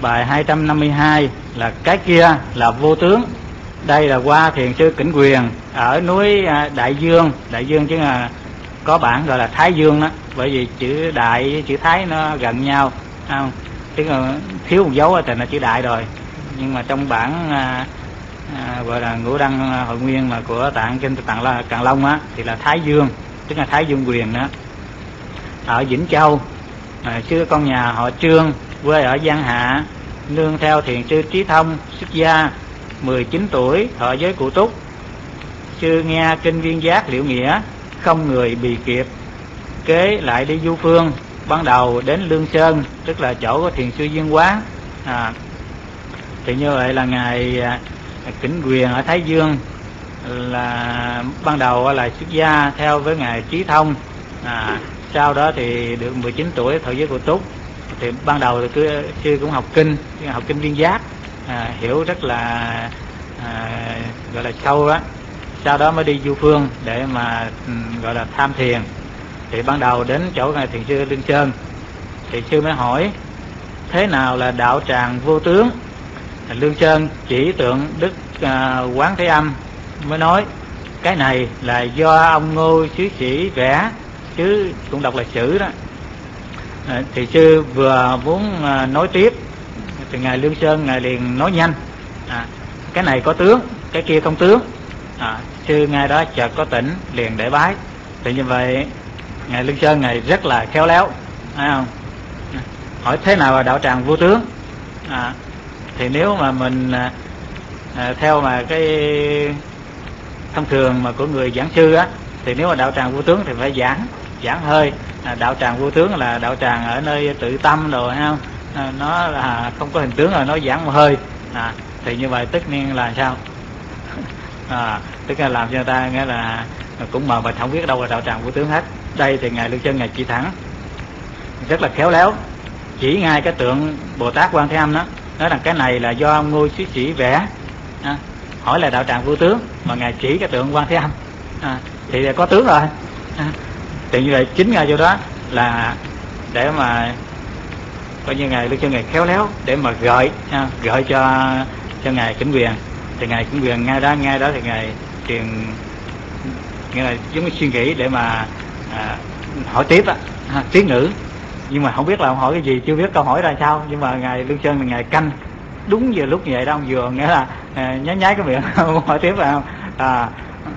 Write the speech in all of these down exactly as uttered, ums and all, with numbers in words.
bài hai trăm năm mươi hai là cái kia là vô tướng. Đây là qua thiền sư Kỉnh Quyền ở núi Đại Dương. Đại Dương chứ là có bản gọi là Thái Dương đó, bởi vì chữ Đại với chữ Thái nó gần nhau, không? Chứ là thiếu một dấu thì là chữ Đại rồi. Nhưng mà trong bản à, à, gọi là Ngũ Đăng Hội Nguyên mà của Tạng Kinh Tạng Càn Long á thì là Thái Dương, tức là Thái Dương Quyền đó. Ở Vĩnh Châu, à, sư con nhà họ Trương, quê ở Giang Hạ, nương theo thiền sư Trí Thông xuất gia, mười chín tuổi thọ giới Cụ Túc. Sư nghe kinh Viên Giác Liệu Nghĩa, không người bì kịp, kế lại đi du phương. Ban đầu đến Lương Sơn, tức là chỗ của thiền sư Viên Quán. À, thì như vậy là ngài à, Kỉnh Quyền ở Thái Dương là ban đầu là xuất gia theo với ngài Trí Thông. À, sau đó thì được mười chín tuổi thọ giới Cụ Túc. Thì ban đầu thì cứ sư cũng học kinh, học kinh Viên Giác, à, hiểu rất là à, gọi là sâu đó. Sau đó mới đi du phương để mà um, gọi là tham thiền. Thì ban đầu đến chỗ ngài thiền sư Lương Sơn thì sư mới hỏi thế nào là đạo tràng vô tướng. Lương Sơn chỉ tượng Đức à, Quán Thế Âm, mới nói cái này là do ông Ngô Xứ Sĩ vẽ, chứ cũng đọc là chữ đó. À, thì sư vừa muốn à, nói tiếp thì ngài Lương Sơn ngài liền nói nhanh, à, cái này có tướng, cái kia không tướng. À, sư ngài đó chợt có tỉnh liền để bái. Thì như vậy ngài Lương Sơn ngài rất là khéo léo, thấy không? Hỏi thế nào là đạo tràng vô tướng. À, thì nếu mà mình à, à, theo mà cái thông thường mà của người giảng sư á, thì nếu mà đạo tràng vô tướng thì phải giảng giảng hơi. À, đạo tràng vô tướng là đạo tràng ở nơi tự tâm rồi, thấy không? À, nó là không có hình tướng rồi, nó giảng một hơi. À, thì như vậy tất nhiên là sao? À, tức là làm cho người ta nghĩa là cũng mờ mịt không biết đâu là đạo tràng vô tướng hết. Đây thì ngài Lương Sơn ngài chỉ thẳng rất là khéo léo, chỉ ngay cái tượng Bồ Tát Quan Thế Âm đó, nói rằng cái này là do ông Ngô Xứ Sĩ vẽ. À, hỏi là đạo tràng vô tướng mà ngài chỉ cái tượng Quan Thế Âm, à, thì có tướng rồi. À, thì như vậy chính ngay chỗ đó là để mà coi như ngài Lương Sơn ngài khéo léo để mà gợi à, gợi cho cho ngài Kỉnh Quyền. Thì ngài Kỉnh Quyền ngay đó ngay đó thì ngài truyền nghĩa là giống như suy nghĩ để mà à, hỏi tiếp á, à, tiếng ngữ, nhưng mà không biết là ông hỏi cái gì, chưa biết câu hỏi ra sao. Nhưng mà ngài Lương Sơn là ngài canh đúng giờ lúc như vậy đó, ông vừa nghĩa là à, nhái nhái cái miệng hỏi tiếp phải không? À,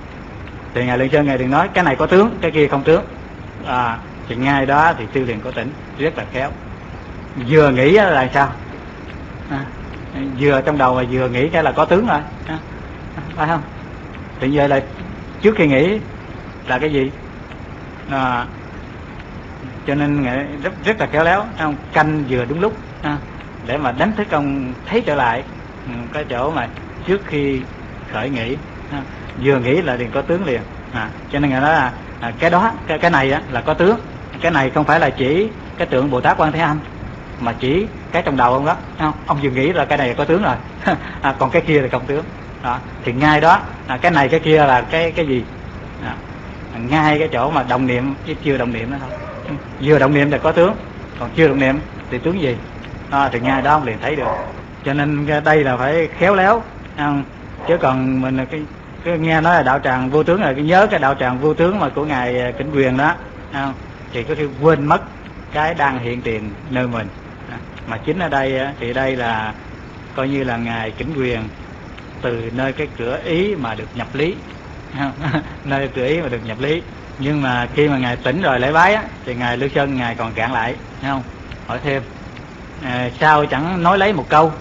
thì ngài Lương Sơn ngài đừng nói cái này có tướng, cái kia không tướng. À, thì ngay đó thì sư liền có tỉnh, rất là khéo. Vừa nghĩ là sao? À, vừa trong đầu mà vừa nghĩ cái là có tướng rồi, à, phải không? Thì vậy là trước khi nghĩ là cái gì? À, cho nên rất rất là khéo léo, không? Canh vừa đúng lúc, à, để mà đánh thức ông thấy trở lại cái chỗ mà trước khi khởi nghĩ, à, vừa nghĩ là liền có tướng liền. À, cho nên người nói là à, cái đó cái cái này á, là có tướng. Cái này không phải là chỉ cái tượng Bồ Tát Quan Thế Âm, mà chỉ cái trong đầu ông đó, không? Ông vừa nghĩ là cái này là có tướng rồi. À, còn cái kia là không tướng. Đó, thì ngay đó à, cái này cái kia là cái cái gì? À, ngay cái chỗ mà đồng niệm chứ chưa đồng niệm nữa thôi. Vừa động niệm là có tướng, còn chưa động niệm thì tướng gì? À, thì ngay đó ông liền thấy được. Cho nên đây là phải khéo léo, không? Chứ còn mình cái, cái nghe nói là đạo tràng vô tướng, là cái nhớ cái đạo tràng vô tướng mà của ngài Kỉnh Quyền đó, không? Thì có khi quên mất cái đang hiện tiền nơi mình. À, mà chính ở đây thì đây là coi như là ngài Kỉnh Quyền từ nơi cái cửa ý mà được nhập lý, nơi cửa ý mà được nhập lý. Nhưng mà khi mà ngài tỉnh rồi lễ bái á, thì ngài Lương Sơn ngài còn cạn lại, thấy không? Hỏi thêm à, sao chẳng nói lấy một câu?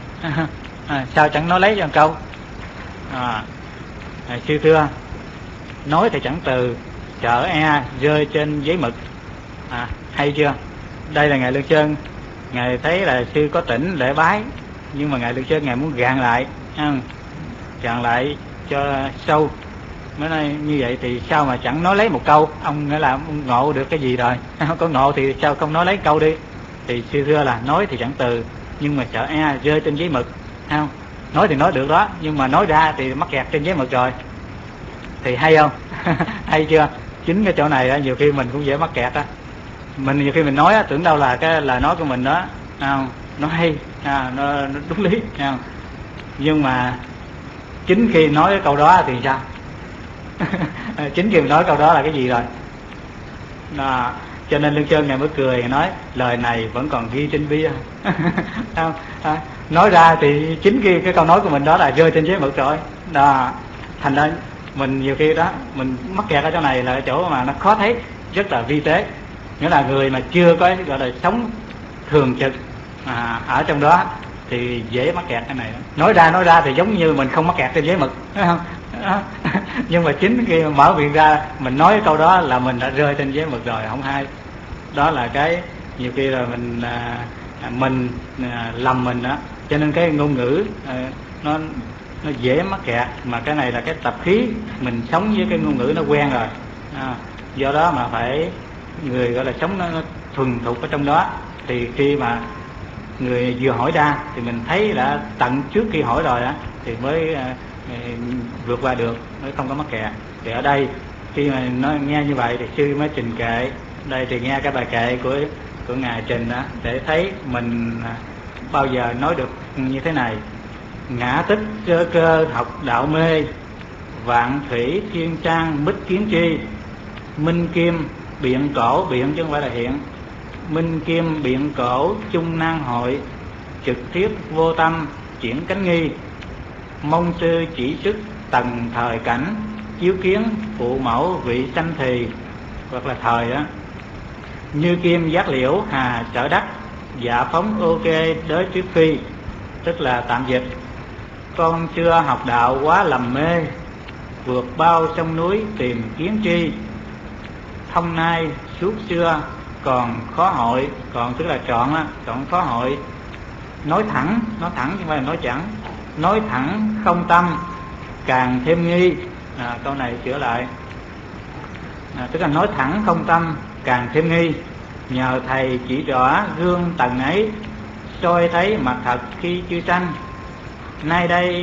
À, sao chẳng nói lấy cho một câu? À, à, sư thưa, nói thì chẳng từ, chợ e rơi trên giấy mực. À, hay chưa? Đây là ngài Lương Sơn ngài thấy là sư có tỉnh lễ bái, nhưng mà ngài Lương Sơn ngài muốn gạn lại, không? Gạn lại cho sâu. Mới nói như vậy thì sao mà chẳng nói lấy một câu? Ông nghĩa là ông ngộ được cái gì rồi? Có ngộ thì sao không nói lấy câu đi? Thì sư thưa là nói thì chẳng từ, nhưng mà sợ e rơi trên giấy mực, không? Nói thì nói được đó, nhưng mà nói ra thì mắc kẹt trên giấy mực rồi. Thì hay không? Hay chưa? Chính cái chỗ này á, nhiều khi mình cũng dễ mắc kẹt á. Mình nhiều khi mình nói á, tưởng đâu là cái là nói của mình đó, không? nó hay, à, nó, nó đúng lý, à. Nhưng mà chính khi nói cái câu đó thì sao? Chính khi nói câu đó là cái gì rồi? Đó. Cho nên Lương Sơn Ngài mới cười, nói lời này vẫn còn ghi trên bia. à, à, nói ra thì chính khi cái câu nói của mình đó là rơi trên giấy mực rồi đó. Thành ra mình nhiều khi đó mình mắc kẹt ở chỗ này là chỗ mà nó khó thấy, rất là vi tế, nghĩa là người mà chưa có gọi là sống thường trực à, ở trong đó thì dễ mắc kẹt cái này. Nói ra nói ra thì giống như mình không mắc kẹt trên giấy mực, phải không? Đó. Nhưng mà chính khi mở miệng ra mình nói cái câu đó là mình đã rơi trên giấy mực rồi, không hay. Đó là cái nhiều khi là mình à, mình à, lầm mình đó. Cho nên cái ngôn ngữ à, nó nó dễ mắc kẹt, mà cái này là cái tập khí, mình sống với cái ngôn ngữ nó quen rồi, à, do đó mà phải người gọi là sống nó, nó thuần thục ở trong đó, thì khi mà người vừa hỏi ra thì mình thấy đã tận trước khi hỏi rồi đó thì mới à, vượt qua được, mới không có mắc kẹt. Thì ở đây khi mà nó nghe như vậy thì sư mới trình kệ. Đây thì nghe cái bài kệ của của ngài trình đó để thấy mình bao giờ nói được như thế này: ngã tích cơ cơ học đạo mê, vạn thủy thiên trang bích kiến chi, minh kim biện cổ, biện chứ không phải là hiện, minh kim biện cổ chung nan hội, trực tiếp vô tâm chuyển cánh nghi, mong sư chỉ sức tầng thời cảnh, chiếu kiến phụ mẫu vị sanh thì, hoặc là thời đó, như kim giác liễu hà trở đắc, dạ phóng ok đới tuyết phi. Tức là tạm dịch: con chưa học đạo quá lầm mê, vượt bao sông núi tìm kiến chi, thông nay suốt xưa còn khó hội. Còn tức là chọn á, chọn khó hội. Nói thẳng, nói thẳng chứ không phải là nói chẳng. Nói thẳng không tâm càng thêm nghi. À, câu này sửa lại, à, tức là nói thẳng không tâm càng thêm nghi. Nhờ thầy chỉ rõ gương tầng ấy, soi thấy mặt thật khi chưa sanh. Nay đây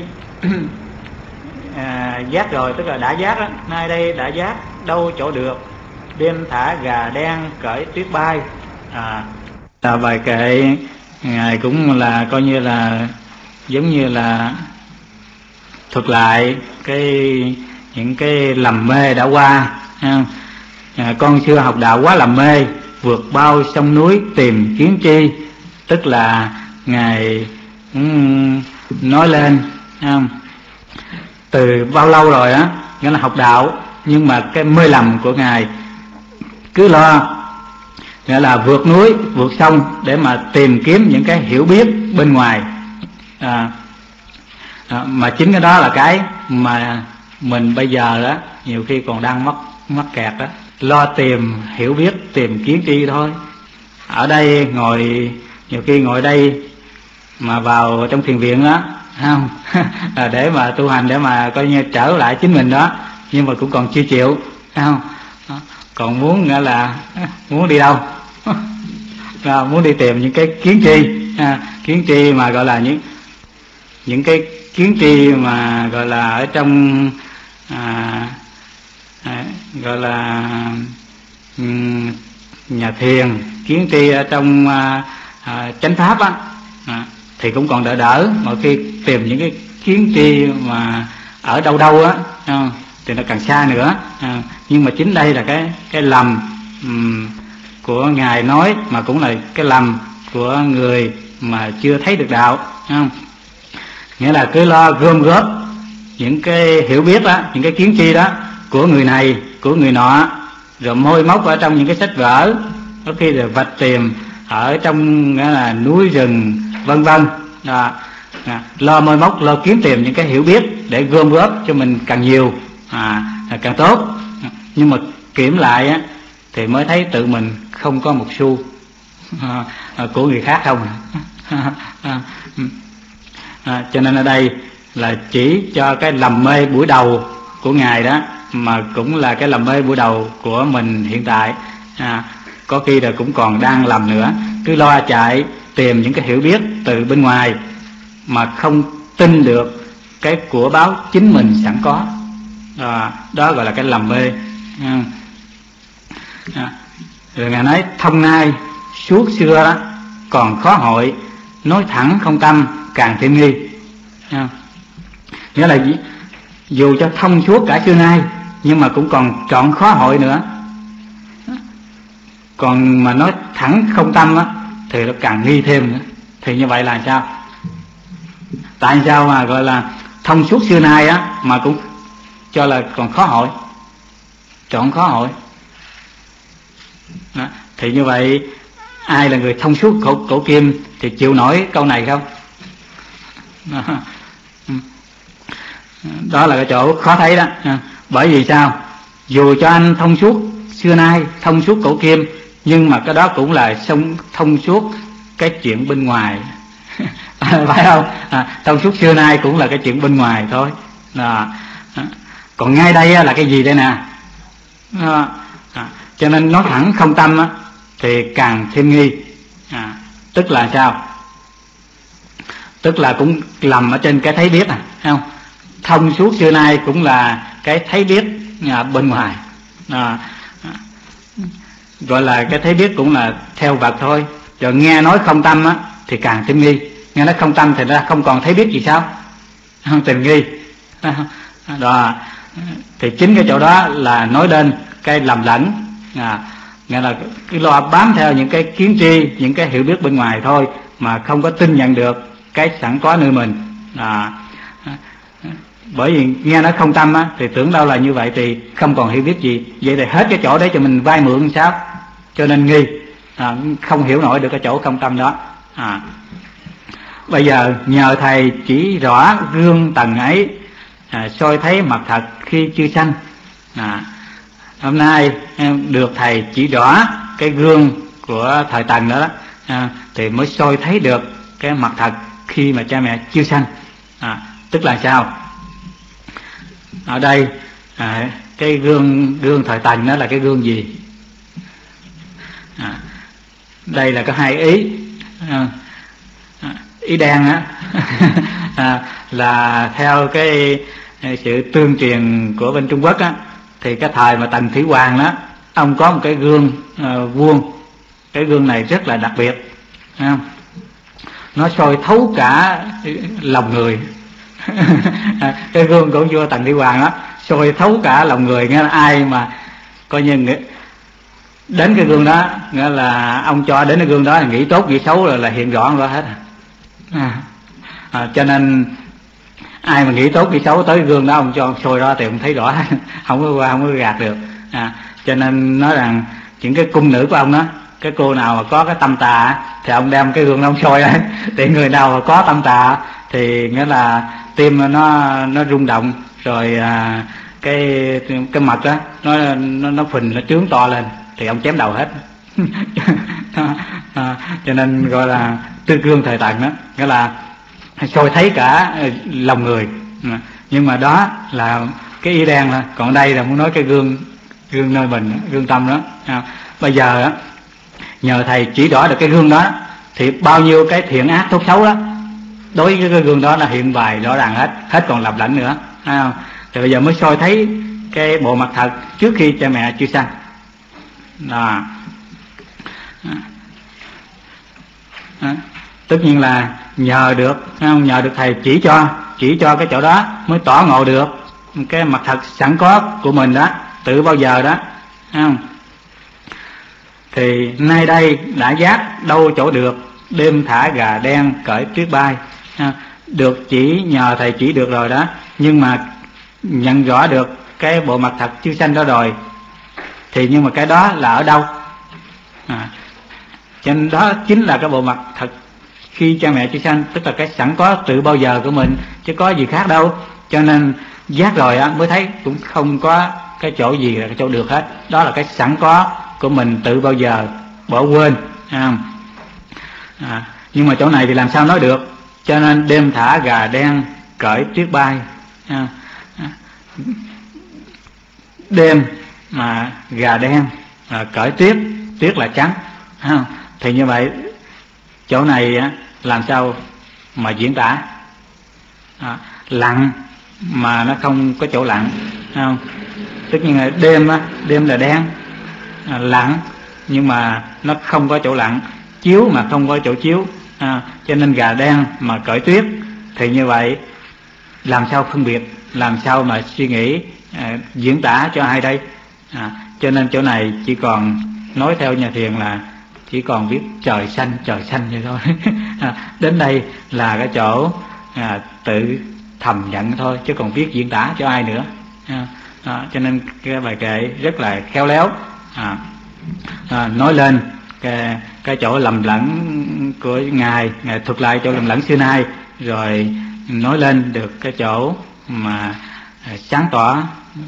à, giác rồi, tức là đã giác đó. Nay đây đã giác đâu chỗ được, đêm thả gà đen cởi tuyết bay. À, là bài kệ ngài cũng là coi như là giống như là thuật lại cái những cái lầm mê đã qua. À, con chưa học đạo quá lầm mê, vượt bao sông núi tìm kiến chi. Tức là ngài um, nói lên um, từ bao lâu rồi á, nghĩa là học đạo, nhưng mà cái mê lầm của ngài cứ lo nghĩa là vượt núi vượt sông để mà tìm kiếm những cái hiểu biết bên ngoài. À, à, mà chính cái đó là cái mà mình bây giờ đó nhiều khi còn đang mắc mắc kẹt đó, lo tìm hiểu biết, tìm kiến tri thôi. Ở đây ngồi nhiều khi ngồi đây mà vào trong thiền viện đó, không để mà tu hành, để mà coi như trở lại chính mình đó, nhưng mà cũng còn chưa chịu, không còn muốn nghĩa là muốn đi đâu à, muốn đi tìm những cái kiến tri, à, kiến tri mà gọi là những những cái kiến tri mà gọi là ở trong à, à, gọi là um, nhà thiền, kiến tri ở trong à, à, chánh pháp á, à, thì cũng còn đỡ đỡ. Mà khi tìm những cái kiến tri mà ở đâu đâu á, à, thì nó càng xa nữa. À, nhưng mà chính đây là cái cái lầm um, của ngài nói, mà cũng là cái lầm của người mà chưa thấy được đạo. Không? Nghĩa là cứ lo gom góp những cái hiểu biết đó, những cái kiến tri đó của người này, của người nọ, rồi môi móc ở trong những cái sách vở, có khi là vạch tìm ở trong nghĩa là núi rừng vân vân. Đó. À, lo môi móc, lo kiếm tìm những cái hiểu biết để gom góp cho mình càng nhiều, à, càng tốt. Nhưng mà kiểm lại á, thì mới thấy tự mình không có một xu, à, à, của người khác không. À, à, à, cho nên ở đây là chỉ cho cái lầm mê buổi đầu của ngài đó, mà cũng là cái lầm mê buổi đầu của mình hiện tại. À, có khi là cũng còn đang lầm nữa, cứ lo chạy tìm những cái hiểu biết từ bên ngoài mà không tin được cái của báo chính mình sẵn có. À, đó gọi là cái lầm mê. À, à, rồi ngài nói thông nay suốt xưa đó còn khó hội, nói thẳng không tâm càng thêm nghi. À, nghĩa là dù cho thông suốt cả xưa nay nhưng mà cũng còn trọn khó hội nữa. Còn mà nói thẳng không tâm á thì nó càng nghi thêm nữa. Thì như vậy là sao? Tại sao mà gọi là thông suốt xưa nay á mà cũng cho là còn khó hội, trọn khó hội đó. Thì như vậy ai là người thông suốt cổ, cổ kim thì chịu nổi câu này không? Đó, đó là cái chỗ khó thấy đó. Bởi vì sao? Dù cho anh thông suốt xưa nay, thông suốt cổ kim, nhưng mà cái đó cũng là thông, thông suốt cái chuyện bên ngoài. Phải không? À, thông suốt xưa nay cũng là cái chuyện bên ngoài thôi. Đó. Còn ngay đây là cái gì đây nè? Đó. À, cho nên nói thẳng không tâm á, thì càng thêm nghi. À, tức là sao? Tức là cũng lầm ở trên cái thấy biết à, không? Thông suốt xưa nay cũng là cái thấy biết à, bên ngoài. À, gọi là cái thấy biết cũng là theo vật thôi. Rồi nghe nói không tâm á thì càng thêm nghi. Nghe nói không tâm thì ra không còn thấy biết gì sao? Không, tình nghi. Đó. Thì chính cái chỗ đó là nói đến cái lầm lẫn. À, nghĩa là cứ lo bám theo những cái kiến tri, những cái hiểu biết bên ngoài thôi, mà không có tin nhận được cái sẵn có nơi mình. À, bởi vì nghe nói không tâm á thì tưởng đâu là như vậy thì không còn hiểu biết gì. Vậy thì hết cái chỗ đấy cho mình vay mượn sao? Cho nên nghi. À, không hiểu nổi được cái chỗ không tâm đó. À, bây giờ nhờ thầy chỉ rõ gương tầng ấy, à, soi thấy mặt thật khi chưa sanh. À, hôm nay em được thầy chỉ rõ cái gương của thời Tần đó, đó à, thì mới soi thấy được cái mặt thật khi mà cha mẹ chưa sanh. À, tức là sao? Ở đây à, cái gương gương thời Tần đó là cái gương gì? À, đây là có hai ý. À, ý đen á à, là theo cái sự tương truyền của bên Trung Quốc á, thì cái thời mà Tần Thủy Hoàng đó, ông có một cái gương uh, vuông. Cái gương này rất là đặc biệt, không? Nó soi thấu cả lòng người. Cái gương của vua Tần Thủy Hoàng đó soi thấu cả lòng người. Nghĩa là ai mà coi như đến cái gương đó, nghĩa là ông cho đến cái gương đó là nghĩ tốt nghĩ xấu rồi là hiện rõ rõ hết. À, à, cho nên ai mà nghĩ tốt nghĩ xấu tới cái gương đó ông cho soi ra thì ông thấy rõ. Không có qua, không có gạt được. À, cho nên nói rằng những cái cung nữ của ông đó, cái cô nào mà có cái tâm tà thì ông đem cái gương đó ông soi. Thì người nào mà có tâm tà thì nghĩa là tim nó nó rung động rồi, à, cái cái mặt đó nó nó nó phình, nó trướng to lên thì ông chém đầu hết. À, cho nên gọi là tư gương thời Tần đó, nghĩa là soi thấy cả lòng người. Nhưng mà đó là cái ý đen thôi. Còn đây là muốn nói cái gương gương nơi mình, gương tâm đó. À, bây giờ đó, nhờ thầy chỉ rõ được cái gương đó thì bao nhiêu cái thiện ác tốt xấu đó đối với cái gương đó là hiện bài rõ ràng hết, hết còn lặp lẫn nữa. À, thì bây giờ mới soi thấy cái bộ mặt thật trước khi cha mẹ chưa sanh. À, à, tất nhiên là nhờ được, không? Nhờ được thầy chỉ cho, chỉ cho cái chỗ đó mới tỏ ngộ được cái mặt thật sẵn có của mình đó, từ bao giờ đó, không? Thì nay đây đã giác đâu chỗ được, đêm thả gà đen cởi tuyết bay. À, được chỉ, nhờ thầy chỉ được rồi đó, nhưng mà nhận rõ được cái bộ mặt thật chưa sanh đó rồi thì nhưng mà cái đó là ở đâu? À, cho nên đó chính là cái bộ mặt thật khi cha mẹ chưa sanh, tức là cái sẵn có từ bao giờ của mình, chứ có gì khác đâu. Cho nên giác rồi á mới thấy cũng không có cái chỗ gì là cái chỗ được hết. Đó là cái sẵn có của mình từ bao giờ, bỏ quên. À, à, nhưng mà chỗ này thì làm sao nói được? Cho nên đêm thả gà đen cởi tuyết bay. À, à, đêm mà gà đen à, cởi tuyết, tuyết là trắng. À, thì như vậy chỗ này á, làm sao mà diễn tả? À, lặng mà nó không có chỗ lặng, không? Tất nhiên là đêm á, đêm là đen, à, lặng nhưng mà nó không có chỗ lặng, chiếu mà không có chỗ chiếu. À, cho nên gà đen mà cởi tuyết thì như vậy làm sao phân biệt, làm sao mà suy nghĩ à, diễn tả cho ai đây? À, cho nên chỗ này chỉ còn nói theo nhà thiền là chỉ còn viết trời xanh trời xanh vậy thôi. À, đến đây là cái chỗ à, tự thầm nhận thôi, chứ còn viết diễn tả cho ai nữa. À, à, cho nên cái bài kệ rất là khéo léo. À, à, nói lên cái, cái chỗ lầm lẫn của ngài, ngài thuật lại chỗ lầm lẫn xưa nay, rồi nói lên được cái chỗ mà sáng tỏ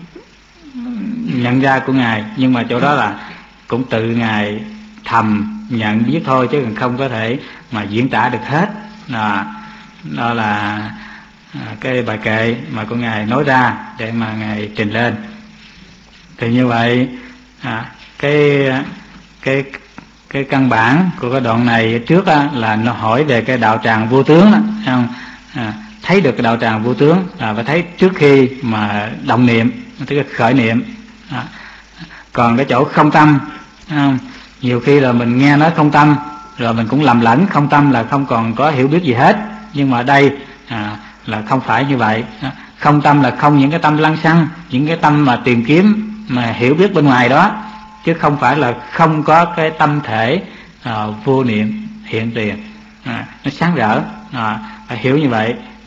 nhận ra của ngài. Nhưng mà chỗ đó là cũng tự ngài thầm nhận biết thôi, chứ còn không có thể mà diễn tả được hết. Đó, đó là cái bài kệ mà của ngài nói ra để mà ngài trình lên. Thì như vậy à, cái cái cái căn bản của cái đoạn này trước á, là nó hỏi về cái đạo tràng vô tướng đó, không? À, thấy được cái đạo tràng vô tướng là phải thấy trước khi mà động niệm, tức là khởi niệm. À, còn cái chỗ không tâm, không? Nhiều khi là mình nghe nói không tâm rồi mình cũng lầm lẫn, không tâm là không còn có hiểu biết gì hết. Nhưng mà đây à, là không phải như vậy. Không tâm là không những cái tâm lăng xăng, những cái tâm mà tìm kiếm, mà hiểu biết bên ngoài đó, chứ không phải là không có cái tâm thể à, vô niệm hiện tiền. À, nó sáng rỡ. À, phải hiểu như vậy.